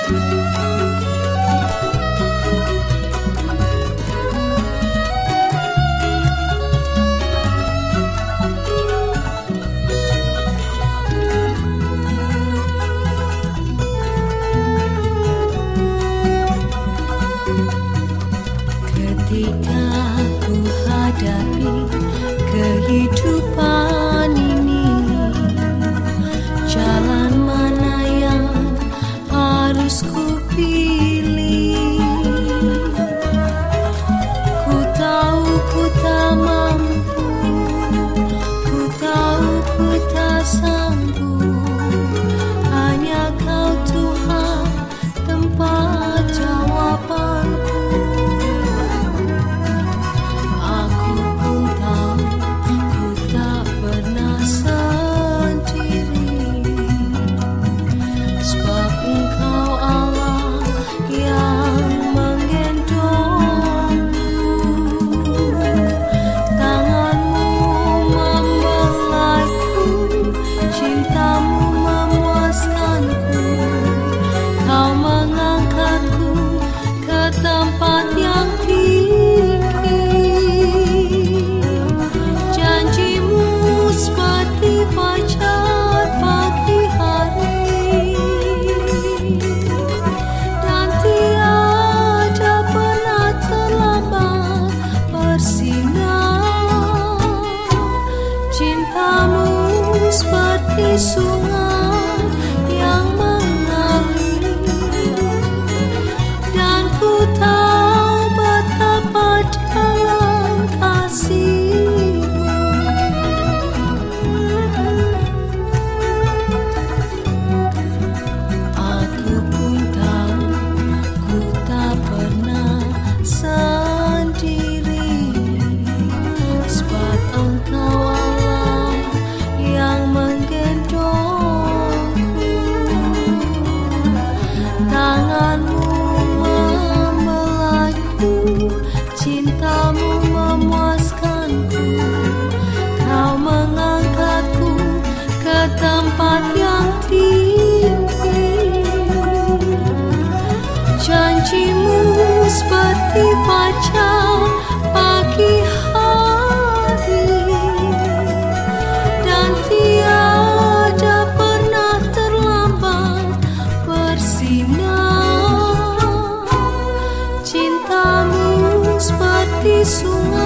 Ketika ku hadapi kehidupan ini, jalan mana yang harus ku pilih? Ku tahu ku tak mampu, ku tahu ku tak sanggup. Hanya Kau Tuhan tempat jawabanku. Seperti sungai yang mengalir, dan ku tahu betapa dalam kasih-Mu. Aku pun tahu ku tak pernah sendiri, sebab Engkau yang menggendongku. Tangan-Mu membelaiku, cinta-Mu memuaskanku. Kau mengangkatku ke tempat yang tinggi. Janji-Mu seperti fajar pagi hari, dan tiada pernah terlambat bersinar. Cinta-Mu seperti sungai